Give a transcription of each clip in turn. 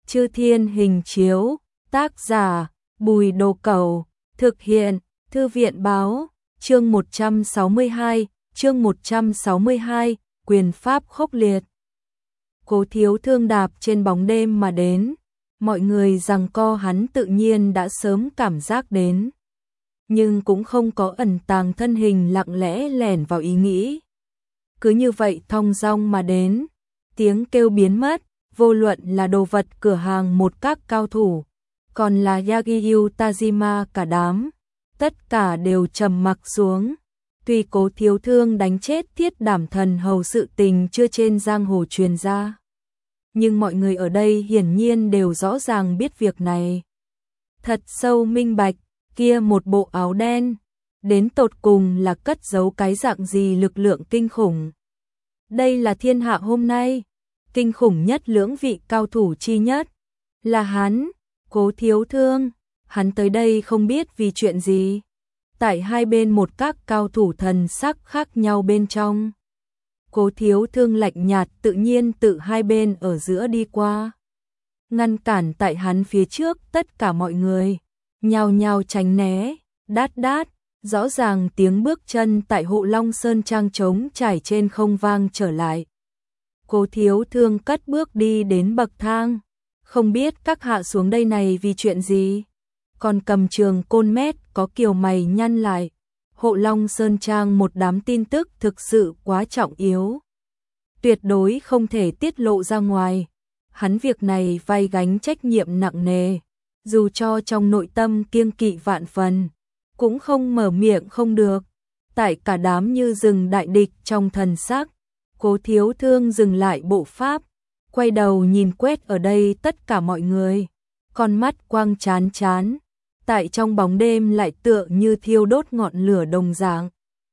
Chư Thiên Hình Chiếu, tác giả, Bùi Đồ Cẩu, thực hiện, Thư viện Báo, chương 162, quyền pháp khốc liệt. Cố Thiếu Thương đạp trên bóng đêm mà đến, mọi người giằng co hắn tự nhiên đã sớm cảm giác đến. Nhưng cũng không có ẩn tàng thân hình lặng lẽ lẻn vào ý nghĩ. Cứ như vậy thong dong mà đến, tiếng kêu biến mất, vô luận là đồ vật cửa hàng một các cao thủ, còn là Yagyu Tajima cả đám, tất cả đều trầm mặc xuống. Tuy Cố Thiếu Thương đánh chết Thiết Đảm Thần hầu sự tình chưa trên giang hồ truyền ra, nhưng mọi người ở đây hiển nhiên đều rõ ràng biết việc này. Thật sâu minh bạch, kia một bộ áo đen, đến tột cùng là cất giấu cái dạng gì lực lượng kinh khủng. Đây là thiên hạ hôm nay, kinh khủng nhất lưỡng vị cao thủ chi nhất, là hắn, Cố Thiếu Thương. Hắn tới đây không biết vì chuyện gì. Tại hai bên một các cao thủ thần sắc khác nhau bên trong. Cố Thiếu Thương lạnh nhạt tự nhiên tự hai bên ở giữa đi qua, ngăn cản tại hắn phía trước tất cả mọi người, nhao nhao tránh né, đát đát, rõ ràng tiếng bước chân tại Hộ Long Sơn Trang trống trải trên không vang trở lại. Cố Thiếu Thương cất bước đi đến bậc thang, không biết các hạ xuống đây này vì chuyện gì. Còn cầm trường côn mét có kiều mày nhăn lại. Hộ Long Sơn Trang một đám tin tức thực sự quá trọng yếu, tuyệt đối không thể tiết lộ ra ngoài. Hắn việc này vai gánh trách nhiệm nặng nề, dù cho trong nội tâm kiêng kỵ vạn phần, cũng không mở miệng không được. Tại cả đám như rừng đại địch trong thần sắc, Cố Thiếu Thương dừng lại bộ pháp, quay đầu nhìn quét ở đây tất cả mọi người, con mắt quang chán chán, tại trong bóng đêm lại tựa như thiêu đốt ngọn lửa đồng dạng.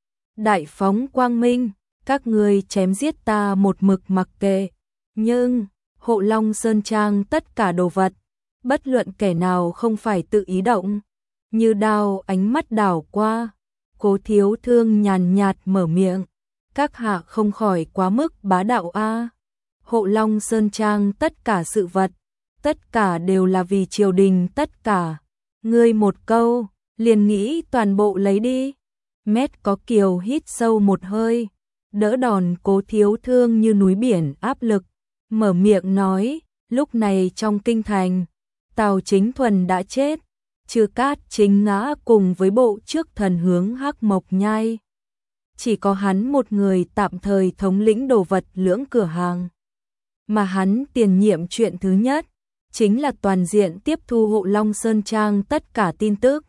Đại phóng quang minh, các ngươi chém giết ta một mực mặc kệ, nhưng Hộ Long Sơn Trang tất cả đồ vật, bất luận kẻ nào không phải tự ý động. Như đao ánh mắt đảo qua, Cố Thiếu Thương nhàn nhạt mở miệng, các hạ không khỏi quá mức bá đạo a. Hộ Long Sơn Trang tất cả sự vật, tất cả đều là vì triều đình tất cả. Ngươi một câu, liền nghĩ toàn bộ lấy đi. Mét có kiều hít sâu một hơi, đỡ đòn Cố Thiếu Thương như núi biển áp lực, mở miệng nói, lúc này trong kinh thành, Tào Chính Thuần đã chết, Trừ Cát chính ngã cùng với bộ trước thần hướng Hắc Mộc Nhai. Chỉ có hắn một người tạm thời thống lĩnh đồ vật lưỡng cửa hàng. Mà hắn tiền nhiệm chuyện thứ nhất, chính là toàn diện tiếp thu Hộ Long Sơn Trang tất cả tin tức.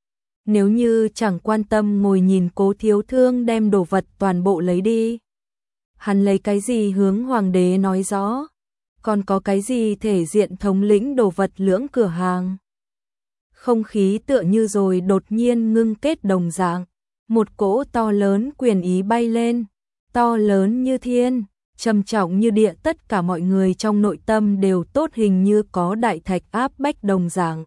Nếu như chẳng quan tâm ngồi nhìn Cố Thiếu Thương đem đồ vật toàn bộ lấy đi, hắn lấy cái gì hướng hoàng đế nói rõ, còn có cái gì thể diện thống lĩnh đồ vật lưỡng cửa hàng. Không khí tựa như rồi đột nhiên ngưng kết đồng dạng, một cỗ to lớn quyền ý bay lên, to lớn như thiên, trầm trọng như địa, tất cả mọi người trong nội tâm đều tốt hình như có đại thạch áp bách đồng dạng.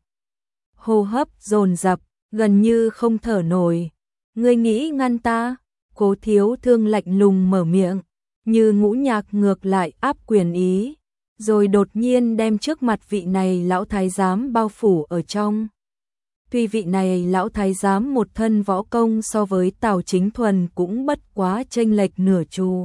Hô hấp dồn dập, gần như không thở nổi. Ngươi nghĩ ngăn ta? Cố Thiếu Thương lạnh lùng mở miệng, như ngũ nhạc ngược lại áp quyền ý, rồi đột nhiên đem trước mặt vị này lão thái giám bao phủ ở trong. Tuy vị này lão thái giám một thân võ công so với Tào Chính Thuần cũng bất quá chênh lệch nửa chu,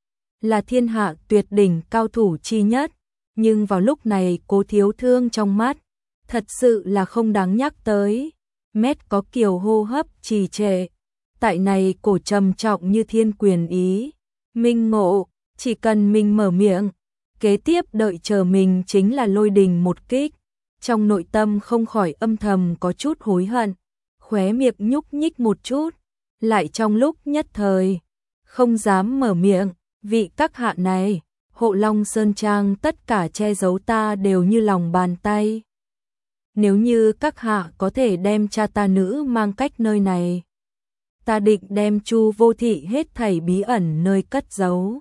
là thiên hạ tuyệt đỉnh cao thủ chi nhất, nhưng vào lúc này Cố Thiếu Thương trong mắt, thật sự là không đáng nhắc tới. Mét có kiều hô hấp trì trệ, tại này cổ trầm trọng như thiên quyền ý, minh ngộ, chỉ cần mình mở miệng, kế tiếp đợi chờ mình chính là lôi đình một kích. Trong nội tâm không khỏi âm thầm có chút hối hận, khóe miệng nhúc nhích một chút, lại trong lúc nhất thời, không dám mở miệng. Vị các hạ này, Hộ Long Sơn Trang tất cả che giấu ta đều như lòng bàn tay. Nếu như các hạ có thể đem cha ta nữ mang cách nơi này, ta định đem Chu Vô Thị hết thảy bí ẩn nơi cất giấu,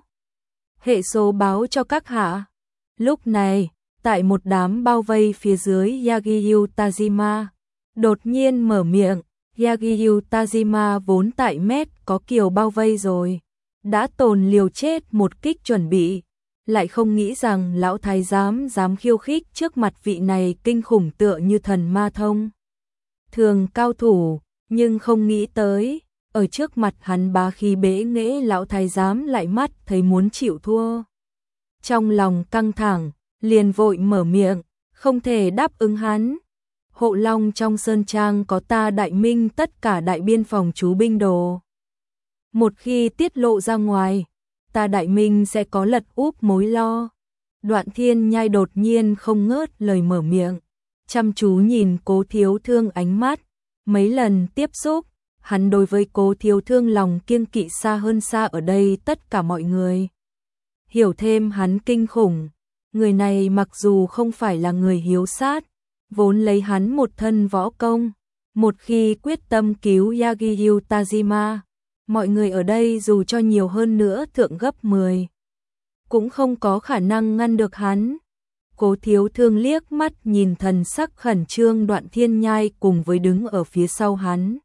hệ số báo cho các hạ. Lúc này, tại một đám bao vây phía dưới Yagyu Tajima, đột nhiên mở miệng. Yagyu Tajima vốn tại mét có kiều bao vây rồi, đã tồn liều chết một kích chuẩn bị, lại không nghĩ rằng lão thái giám dám khiêu khích trước mặt vị này kinh khủng tựa như thần ma thông thường cao thủ, nhưng không nghĩ tới, ở trước mặt hắn bá khí bẽ nghễ lão thái giám lại mắt thấy muốn chịu thua. Trong lòng căng thẳng, liền vội mở miệng, không thể đáp ứng hắn. Hộ Long trong sơn trang có ta Đại Minh tất cả đại biên phòng chú binh đồ. Một khi tiết lộ ra ngoài, ta Đại Minh sẽ có lật úp mối lo. Đoạn Thiên Nhai đột nhiên không ngớt lời mở miệng, chăm chú nhìn Cố Thiếu Thương ánh mắt, mấy lần tiếp xúc, hắn đối với Cố Thiếu Thương lòng kiêng kỵ xa hơn xa ở đây tất cả mọi người. Hiểu thêm hắn kinh khủng, người này mặc dù không phải là người hiếu sát, vốn lấy hắn một thân võ công, một khi quyết tâm cứu Yagyu Tajima, mọi người ở đây dù cho nhiều hơn nữa thượng gấp 10, cũng không có khả năng ngăn được hắn. Cố Thiếu Thương liếc mắt nhìn thần sắc khẩn trương Đoạn Thiên Nhai cùng với đứng ở phía sau hắn.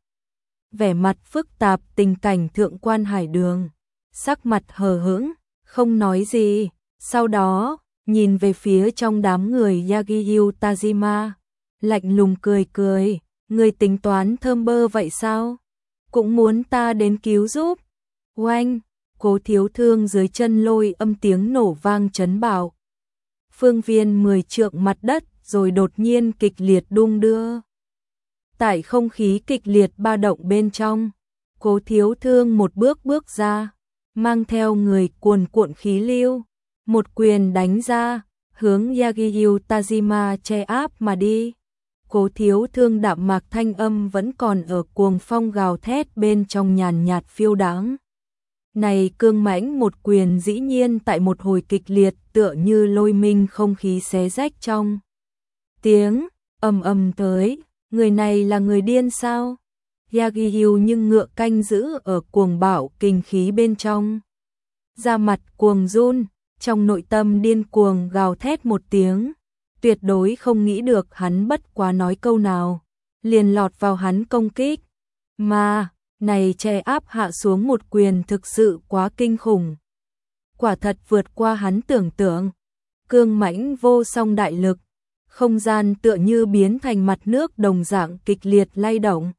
Vẻ mặt phức tạp tình cảnh thượng quan hải đường, sắc mặt hờ hững, không nói gì, sau đó, nhìn về phía trong đám người Yagyu Tajima, lạnh lùng cười cười, người tính toán thơm bơ vậy sao? Cũng muốn ta đến cứu giúp. Oanh, Cố Thiếu Thương dưới chân lôi âm tiếng nổ vang chấn bạo. Phương viên 10 trượng mặt đất rồi đột nhiên kịch liệt đung đưa. Tại không khí kịch liệt ba động bên trong, Cố Thiếu Thương một bước bước ra, mang theo người cuồn cuộn khí lưu, một quyền đánh ra, hướng Yagyu Tajima che áp mà đi. Cố Thiếu Thương đạm mạc thanh âm vẫn còn ở cuồng phong gào thét bên trong nhàn nhạt phiêu đáng. Này cương mãnh một quyền dĩ nhiên tại một hồi kịch liệt tựa như lôi minh không khí xé rách trong. Tiếng ầm ầm tới, người này là người điên sao? Yagyu nhưng ngựa canh giữ ở cuồng bạo kinh khí bên trong. Da mặt cuồng run, trong nội tâm điên cuồng gào thét một tiếng. Tuyệt đối không nghĩ được hắn bất quá nói câu nào, liền lọt vào hắn công kích. Mà, này che áp hạ xuống một quyền thực sự quá kinh khủng. Quả thật vượt qua hắn tưởng tượng. Cương mãnh vô song đại lực, không gian tựa như biến thành mặt nước đồng dạng kịch liệt lay động.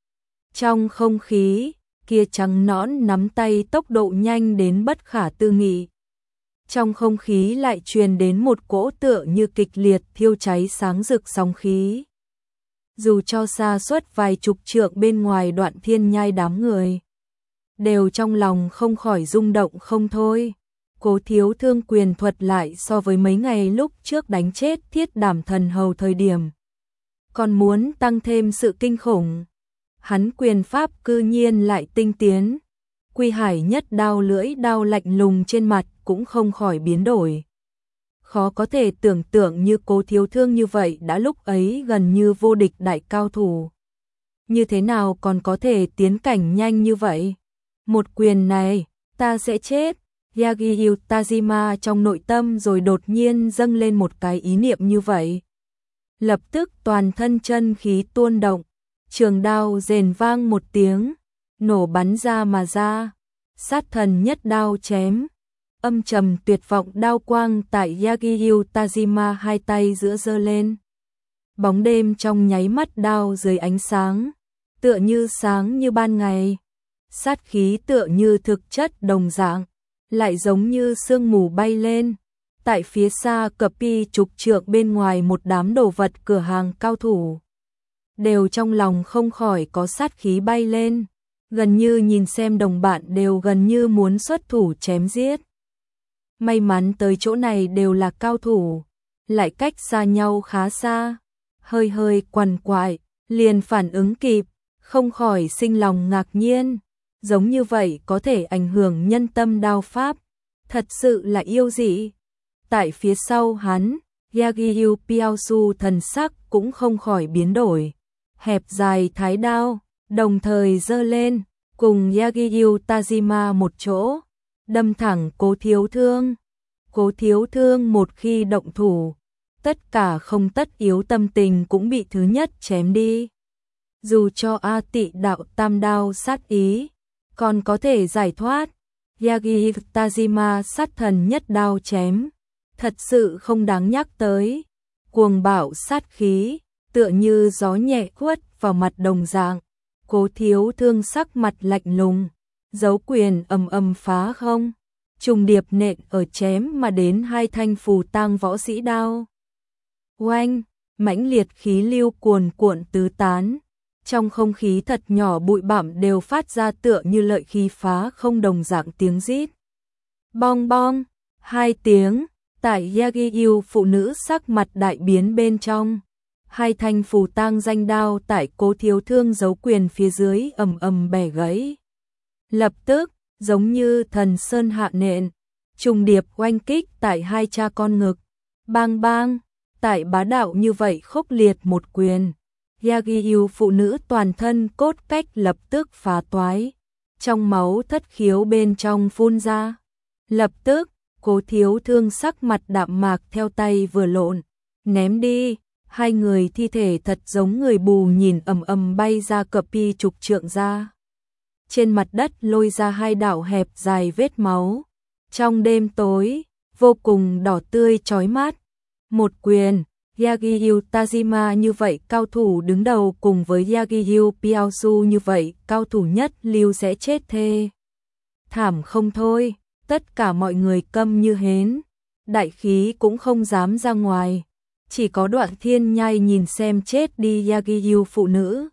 Trong không khí, kia trắng nõn nắm tay tốc độ nhanh đến bất khả tư nghị. Trong không khí lại truyền đến một cỗ tựa như kịch liệt thiêu cháy sáng rực sóng khí. Dù cho xa suốt vài chục trượng bên ngoài Đoạn Thiên Nhai đám người, đều trong lòng không khỏi rung động không thôi. Cố Thiếu Thương quyền thuật lại so với mấy ngày lúc trước đánh chết Thiết Đảm Thần Hầu thời điểm, còn muốn tăng thêm sự kinh khủng. Hắn quyền pháp cư nhiên lại tinh tiến. Quy Hải nhất đao lưỡi đao lạnh lùng trên mặt cũng không khỏi biến đổi. Khó có thể tưởng tượng như Cố Thiếu Thương như vậy đã lúc ấy gần như vô địch đại cao thủ. Như thế nào còn có thể tiến cảnh nhanh như vậy? Một quyền này, ta sẽ chết. Yagyu Tajima trong nội tâm rồi đột nhiên dâng lên một cái ý niệm như vậy. Lập tức toàn thân chân khí tuôn động, trường đao rền vang một tiếng, nổ bắn ra mà ra. Sát thần nhất đao chém, âm trầm tuyệt vọng đao quang tại Yagyu Tajima hai tay giữa giơ lên. Bóng đêm trong nháy mắt đao dưới ánh sáng, tựa như sáng như ban ngày. Sát khí tựa như thực chất đồng dạng, lại giống như sương mù bay lên. Tại phía xa cập pi chục trượng bên ngoài một đám đồ vật cửa hàng cao thủ, đều trong lòng không khỏi có sát khí bay lên. Gần như nhìn xem đồng bạn đều gần như muốn xuất thủ chém giết. May mắn tới chỗ này đều là cao thủ, lại cách xa nhau khá xa, hơi hơi quằn quại, liền phản ứng kịp, không khỏi sinh lòng ngạc nhiên. Giống như vậy có thể ảnh hưởng nhân tâm đao pháp, thật sự là yêu dị. Tại phía sau hắn, Yagyu Piaosu thần sắc cũng không khỏi biến đổi, hẹp dài thái đao, đồng thời giơ lên, cùng Yagyu Tajima một chỗ, đâm thẳng Cố Thiếu Thương. Cố Thiếu Thương một khi động thủ, tất cả không tất yếu tâm tình cũng bị thứ nhất chém đi. Dù cho A Tị đạo tam đao sát ý, còn có thể giải thoát, Yagi Tajima sát thần nhất đao chém, thật sự không đáng nhắc tới. Cuồng bạo sát khí, tựa như gió nhẹ quất vào mặt đồng dạng. Cố Thiếu Thương sắc mặt lạnh lùng, dấu quyền ầm ầm phá không, trùng điệp nện ở chém mà đến hai thanh phù tang võ sĩ đao. Oanh, mãnh liệt khí lưu cuồn cuộn tứ tán, trong không khí thật nhỏ bụi bặm đều phát ra tựa như lợi khí phá không đồng dạng tiếng rít. Bong bong, hai tiếng, tại Yagyu phụ nữ sắc mặt đại biến bên trong. Hai thanh phù tang danh đao tại Cố Thiếu Thương giấu quyền phía dưới ầm ầm bẻ gãy. Lập tức, giống như thần sơn hạ nện, trùng điệp oanh kích tại hai cha con ngực. Bang bang, tại bá đạo như vậy khốc liệt một quyền. Yagyu phụ nữ toàn thân cốt cách lập tức phá toái, trong máu thất khiếu bên trong phun ra. Lập tức, Cố Thiếu Thương sắc mặt đạm mạc theo tay vừa lộn, ném đi, hai người thi thể thật giống người mù nhìn ầm ầm bay ra cập pi chục trượng ra. Trên mặt đất lôi ra hai đạo hẹp dài vết máu, trong đêm tối, vô cùng đỏ tươi chói mắt. Một quyền, Yagyu Tajima như vậy cao thủ đứng đầu cùng với Yagyu Piaosu như vậy cao thủ nhất lưu sẽ chết thê thảm không thôi. Tất cả mọi người câm như hến, đại khí cũng không dám ra ngoài, chỉ có Đoạn Thiên Nhai nhìn xem chết đi Yagyu phụ nữ.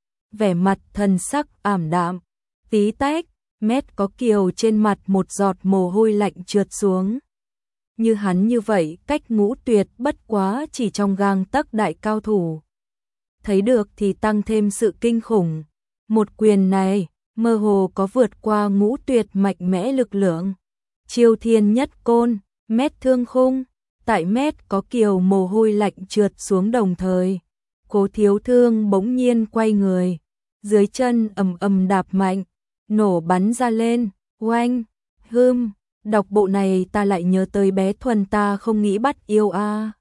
Vẻ mặt thần sắc ảm đạm, tí tách, mét có kiều trên mặt một giọt mồ hôi lạnh trượt xuống. Như hắn như vậy cách ngũ tuyệt bất quá chỉ trong gang tấc đại cao thủ. Thấy được thì tăng thêm sự kinh khủng. Một quyền này, mơ hồ có vượt qua ngũ tuyệt mạnh mẽ lực lượng. Chiêu thiên nhất côn, mét thương khung, tại mét có kiều mồ hôi lạnh trượt xuống đồng thời. Cố Thiếu Thương bỗng nhiên quay người, dưới chân ầm ầm đạp mạnh, nổ bắn ra lên, oanh, đọc bộ này ta lại nhớ tới bé Thuần ta không nghĩ bắt yêu a.